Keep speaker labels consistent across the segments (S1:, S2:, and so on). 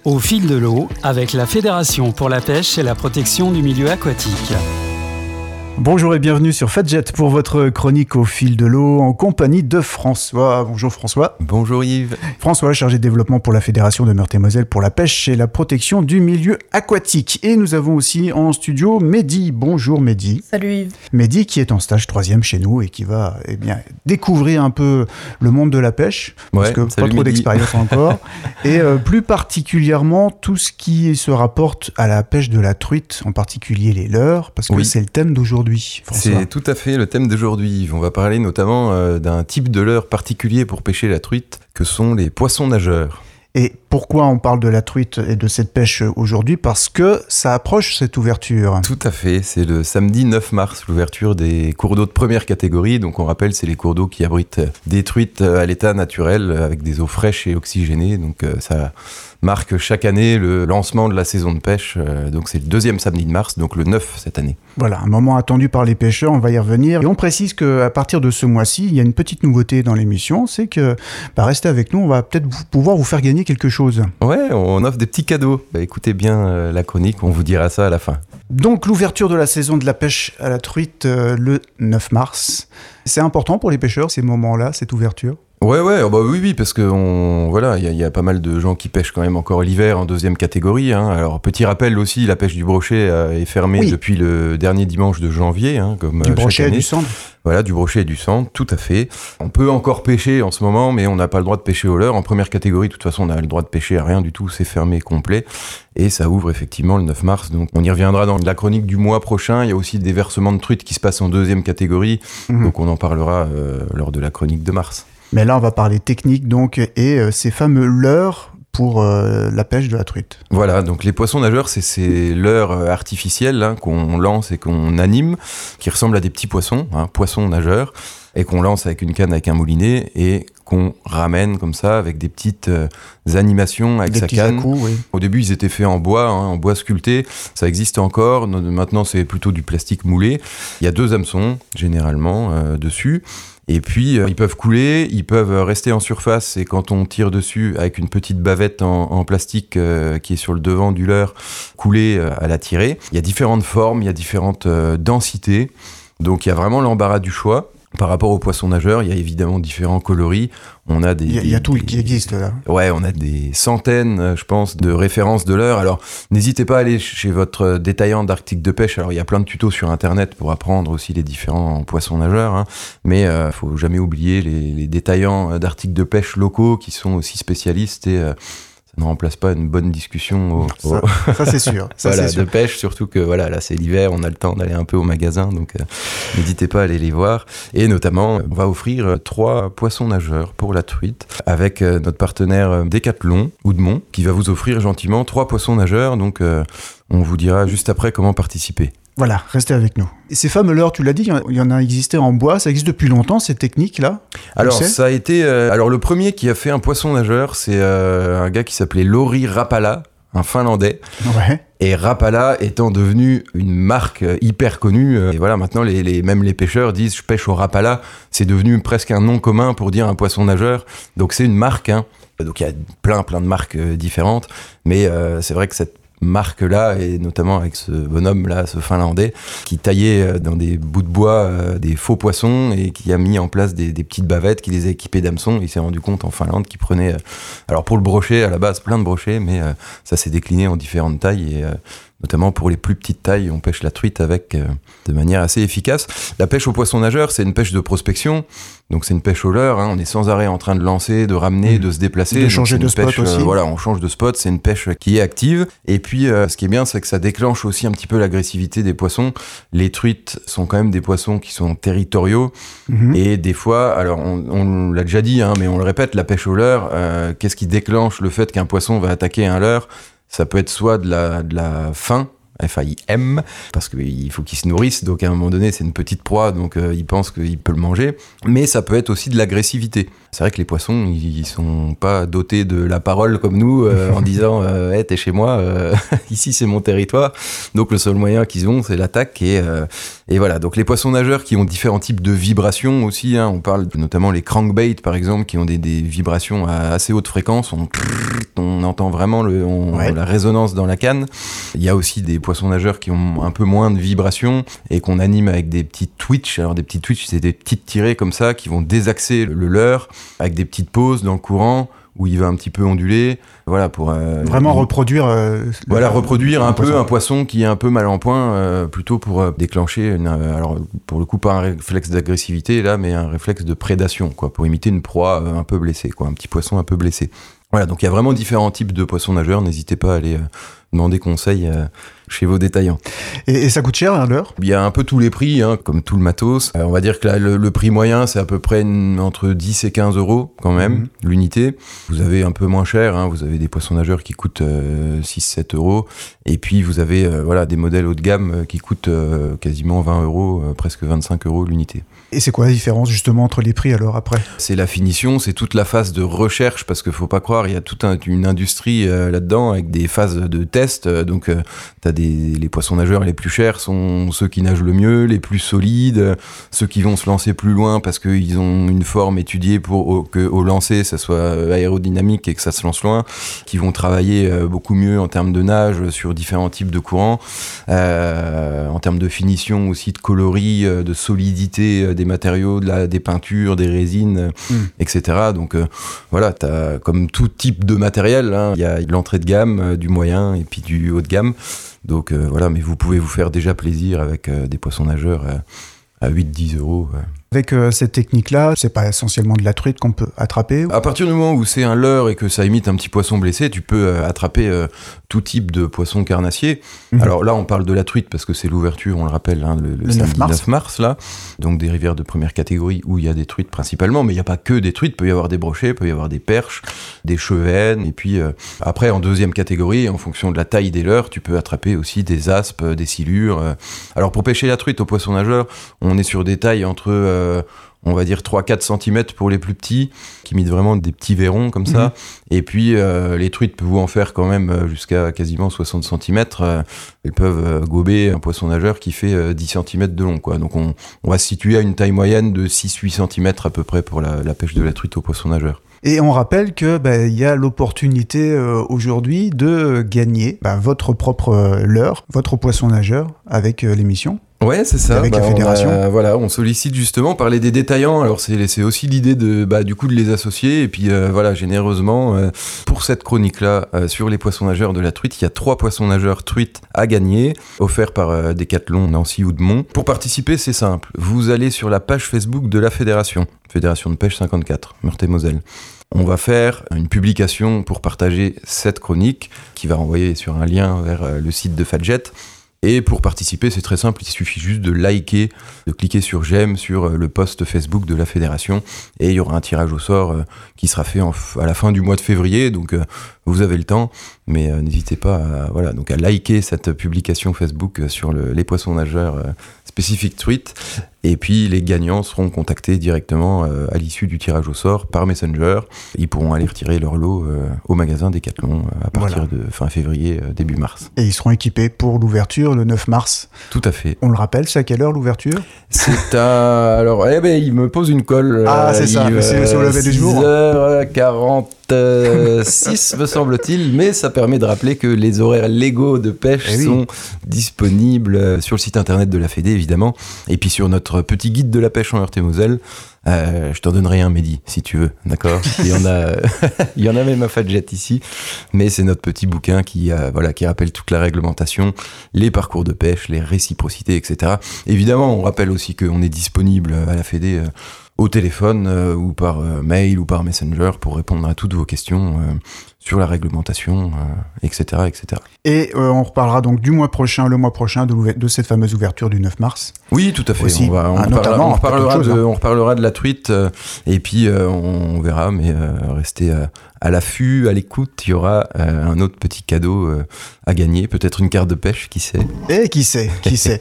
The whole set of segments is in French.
S1: Au fil de l'eau, avec la Fédération pour la pêche et la protection du milieu aquatique.
S2: Bonjour et bienvenue sur Fadjet pour votre chronique au fil de l'eau en compagnie de François. Bonjour François.
S3: Bonjour Yves.
S2: François, chargé de développement pour la Fédération de Meurthe-et-Moselle pour la pêche et la protection du milieu aquatique. Et nous avons aussi en studio Mehdi. Bonjour Mehdi.
S4: Salut Yves.
S2: Mehdi qui est en stage 3e chez nous et qui va découvrir un peu le monde de la pêche. Parce que pas trop d'expérience encore. Et plus particulièrement tout ce qui se rapporte à la pêche de la truite, en particulier les leurres, parce que c'est le thème d'aujourd'hui. François.
S3: C'est tout à fait le thème d'aujourd'hui. On va parler notamment d'un type de leurre particulier pour pêcher la truite, que sont les poissons nageurs.
S2: Et pourquoi on parle de la truite et de cette pêche aujourd'hui ? Parce que ça approche cette ouverture.
S3: Tout à fait, c'est le samedi 9 mars, l'ouverture des cours d'eau de première catégorie. Donc on rappelle, c'est les cours d'eau qui abritent des truites à l'état naturel, avec des eaux fraîches et oxygénées. Donc ça marque chaque année le lancement de la saison de pêche. Donc c'est le 2e samedi de mars, donc le 9 cette année.
S2: Voilà, un moment attendu par les pêcheurs, on va y revenir. Et on précise qu'à partir de ce mois-ci, il y a une petite nouveauté dans l'émission, c'est que restez avec nous, on va peut-être pouvoir vous faire gagner quelque chose.
S3: Ouais, on offre des petits cadeaux. Écoutez bien la chronique, on vous dira ça à la fin.
S2: Donc l'ouverture de la saison de la pêche à la truite le 9 mars. C'est important pour les pêcheurs, ces moments-là, cette ouverture ?
S3: Oui, parce que il y a pas mal de gens qui pêchent quand même encore l'hiver en 2e catégorie. Alors petit rappel aussi, la pêche du brochet est fermée depuis le dernier dimanche de janvier, comme
S2: du brochet
S3: chaque année.
S2: Et du centre.
S3: Voilà, du brochet et du centre, tout à fait. On peut encore pêcher en ce moment, mais on n'a pas le droit de pêcher au leurre. En première catégorie, de toute façon, on a le droit de pêcher à rien du tout, c'est fermé complet. Et ça ouvre effectivement le 9 mars. Donc on y reviendra dans la chronique du mois prochain. Il y a aussi des versements de truites qui se passent en 2e catégorie. Donc on en parlera lors de la chronique de mars.
S2: Mais là, on va parler technique, donc, et ces fameux leurres pour la pêche de la truite.
S3: Voilà, donc les poissons nageurs, c'est ces leurres artificiels qu'on lance et qu'on anime, qui ressemblent à des petits poissons, poissons nageurs, et qu'on lance avec une canne, avec un moulinet, et qu'on ramène comme ça, avec des petites animations avec sa canne.
S2: À-coups, oui.
S3: Au début, ils étaient faits en bois sculpté. Ça existe encore. Maintenant, c'est plutôt du plastique moulé. Il y a 2 hameçons, généralement, dessus. Et puis, ils peuvent couler, ils peuvent rester en surface, et quand on tire dessus avec une petite bavette en plastique qui est sur le devant du leurre, couler à la tirer. Il y a différentes formes, il y a différentes densités, donc il y a vraiment l'embarras du choix. Par rapport aux poissons nageurs, il y a évidemment différents coloris. On a
S2: il y a tout qui existe là.
S3: Ouais, on a des centaines, je pense, de références de leurres. Alors, n'hésitez pas à aller chez votre détaillant d'articles de pêche. Alors, il y a plein de tutos sur Internet pour apprendre aussi les différents poissons nageurs. Mais faut jamais oublier les détaillants d'articles de pêche locaux qui sont aussi spécialistes et ne remplace pas une bonne discussion
S2: ça c'est sûr. Ça,
S3: voilà,
S2: c'est sûr.
S3: de pêche, surtout que là c'est l'hiver, on a le temps d'aller un peu au magasin, donc n'hésitez pas à aller les voir. Et notamment, on va offrir 3 poissons nageurs pour la truite avec notre partenaire Decathlon, Oudemont, qui va vous offrir gentiment 3 poissons nageurs, donc on vous dira juste après comment participer.
S2: Voilà, restez avec nous. Et ces fameux leurres, tu l'as dit, il y en a existé en bois, ça existe depuis longtemps, ces techniques-là ?
S3: Alors, ça a été... le premier qui a fait un poisson nageur, c'est un gars qui s'appelait Lauri Rapala, un Finlandais.
S2: Ouais.
S3: Et Rapala étant devenu une marque hyper connue, et voilà, maintenant même les pêcheurs disent « je pêche au Rapala », c'est devenu presque un nom commun pour dire un poisson nageur, donc c'est une marque, donc il y a plein de marques différentes, mais c'est vrai que cette marque-là, et notamment avec ce bonhomme-là, ce Finlandais, qui taillait dans des bouts de bois des faux poissons et qui a mis en place des petites bavettes, qui les a équipées d'hameçons. Il s'est rendu compte en Finlande qu'il prenait, alors pour le brochet, à la base, plein de brochets, mais ça s'est décliné en différentes tailles et notamment pour les plus petites tailles, on pêche la truite avec de manière assez efficace. La pêche au poisson nageur, c'est une pêche de prospection, donc c'est une pêche au leurre, on est sans arrêt en train de lancer, de ramener, de se déplacer.
S2: De changer de spot aussi.
S3: On change de spot, c'est une pêche qui est active. Et puis, ce qui est bien, c'est que ça déclenche aussi un petit peu l'agressivité des poissons. Les truites sont quand même des poissons qui sont territoriaux. Et des fois, alors on l'a déjà dit, mais on le répète, la pêche au leurre, qu'est-ce qui déclenche le fait qu'un poisson va attaquer un leurre ? Ça peut être soit de la faim, F-A-I-M, parce qu'il faut qu'il se nourrisse, donc à un moment donné c'est une petite proie, donc il pense qu'il peut le manger, mais ça peut être aussi de l'agressivité. C'est vrai que les poissons, ils sont pas dotés de la parole comme nous, en disant hey, t'es chez moi, ici c'est mon territoire, donc le seul moyen qu'ils ont c'est l'attaque, et voilà. Donc les poissons nageurs qui ont différents types de vibrations aussi, hein, on parle notamment les crankbait par exemple, qui ont des vibrations à assez haute fréquence, on entend vraiment la résonance dans la canne. Il y a aussi des poissons nageurs qui ont un peu moins de vibrations et qu'on anime avec des petites twitch. Alors des petites twitch, c'est des petites tirées comme ça qui vont désaxer le leurre avec des petites pauses dans le courant où il va un petit peu onduler, voilà, pour
S2: vraiment reproduire
S3: reproduire un peu un poisson qui est un peu mal en point, plutôt pour déclencher alors pour le coup pas un réflexe d'agressivité là, mais un réflexe de prédation, quoi, pour imiter une proie un peu blessée, quoi, un petit poisson un peu blessé. Voilà, donc il y a vraiment différents types de poissons nageurs, n'hésitez pas à aller demander conseil chez vos détaillants.
S2: Et ça coûte cher à l'heure ?
S3: Il y a un peu tous les prix, hein, comme tout le matos. On va dire que là, le prix moyen, c'est à peu près entre 10 et 15 euros quand même, l'unité. Vous avez un peu moins cher, hein, vous avez des poissons nageurs qui coûtent 6-7 euros. Et puis vous avez des modèles haut de gamme qui coûtent quasiment 20 euros, presque 25 euros l'unité.
S2: Et c'est quoi la différence justement entre les prix alors après ?
S3: C'est la finition, c'est toute la phase de recherche, parce qu'il faut pas croire, il y a toute une industrie là-dedans avec des phases de test. Donc t'as les poissons nageurs les plus chers sont ceux qui nagent le mieux, les plus solides, ceux qui vont se lancer plus loin parce qu'ils ont une forme étudiée pour qu'au lancer ça soit aérodynamique et que ça se lance loin, qui vont travailler beaucoup mieux en termes de nage sur différents types de courants, en termes de finition aussi, de coloris, de solidité des matériaux, des peintures, des résines, etc. Donc voilà, t'as comme tout type de matériel, hein, il y a l'entrée de gamme, du moyen et puis du haut de gamme. Donc voilà, mais vous pouvez vous faire déjà plaisir avec des poissons nageurs à 8-10 euros.
S2: Avec cette technique-là, c'est pas essentiellement de la truite qu'on peut attraper ?
S3: À partir du moment où c'est un leurre et que ça imite un petit poisson blessé, tu peux attraper tout type de poisson carnassier. Alors là, on parle de la truite parce que c'est l'ouverture, on le rappelle, hein, le samedi 9 mars, là. Donc des rivières de première catégorie où il y a des truites principalement, mais il n'y a pas que des truites, il peut y avoir des brochets, il peut y avoir des perches, des chevennes, et puis après, en deuxième catégorie, en fonction de la taille des leurres, tu peux attraper aussi des aspes, des silures. Alors pour pêcher la truite au poisson nageur, on est sur des tailles entre on va dire 3-4 cm pour les plus petits, qui imitent vraiment des petits verrons comme ça. Et puis les truites peuvent en faire quand même jusqu'à quasiment 60 cm. Elles peuvent gober un poisson nageur qui fait 10 cm de long, quoi. Donc on va se situer à une taille moyenne de 6-8 cm à peu près pour la pêche de la truite au poisson nageur.
S2: Et on rappelle que y a l'opportunité aujourd'hui de gagner votre propre leurre, votre poisson nageur avec l'émission.
S3: Ouais, c'est ça.
S2: Avec la fédération.
S3: On sollicite justement, parler des détaillants. Alors c'est aussi l'idée de du coup de les associer et puis généreusement pour cette chronique-là sur les poissons nageurs de la truite, il y a 3 poissons nageurs truites à gagner, offerts par Decathlon, Nancy ou Demont. Pour participer, c'est simple. Vous allez sur la page Facebook de la fédération de pêche 54, Meurthe-et-Moselle. On va faire une publication pour partager cette chronique qui va renvoyer sur un lien vers le site de Fadjet. Et pour participer, c'est très simple, il suffit juste de liker, de cliquer sur j'aime sur le post Facebook de la fédération et il y aura un tirage au sort qui sera fait à la fin du mois de février, donc vous avez le temps, mais n'hésitez pas à liker cette publication Facebook sur les poissons nageurs spécifiques truite, et puis les gagnants seront contactés directement à l'issue du tirage au sort par Messenger. Ils pourront aller retirer leur lot au magasin Decathlon à partir de fin février, début mars.
S2: Et ils seront équipés pour l'ouverture le 9 mars.
S3: Tout à fait.
S2: On le rappelle, c'est à quelle heure l'ouverture ?
S3: C'est alors, il me pose une colle.
S2: C'est ça, c'est au lever du jour.
S3: 6h46 me semble-t-il, mais ça permet de rappeler que les horaires légaux de pêche sont disponibles sur le site internet de la Fédé, évidemment, et puis sur notre petit guide de la pêche en Meurthe-et-Moselle. Je t'en donnerai un, Mehdi, si tu veux, d'accord ? Il y en a même à Fadjet ici, mais c'est notre petit bouquin qui rappelle toute la réglementation, les parcours de pêche, les réciprocités, etc. Évidemment, on rappelle aussi qu'on est disponible à la Fédé au téléphone ou par mail ou par Messenger pour répondre à toutes vos questions sur la réglementation, etc., etc.
S2: Et on reparlera donc le mois prochain de cette fameuse ouverture du 9 mars.
S3: Oui, tout à fait.
S2: Aussi,
S3: on reparlera de la truite et puis on verra, mais restez à l'affût, à l'écoute. Il y aura un autre petit cadeau à gagner, peut-être une carte de pêche, qui sait.
S2: Et qui sait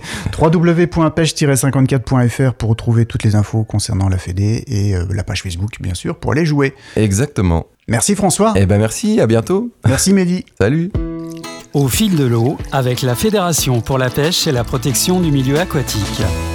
S2: www.pêche-54.fr pour retrouver toutes les infos concernant la Fédé et la page Facebook, bien sûr, pour aller jouer.
S3: Exactement.
S2: Merci François.
S3: Merci, à bientôt.
S2: Merci Mehdi.
S3: Salut.
S1: Au fil de l'eau, avec la Fédération pour la pêche et la protection du milieu aquatique.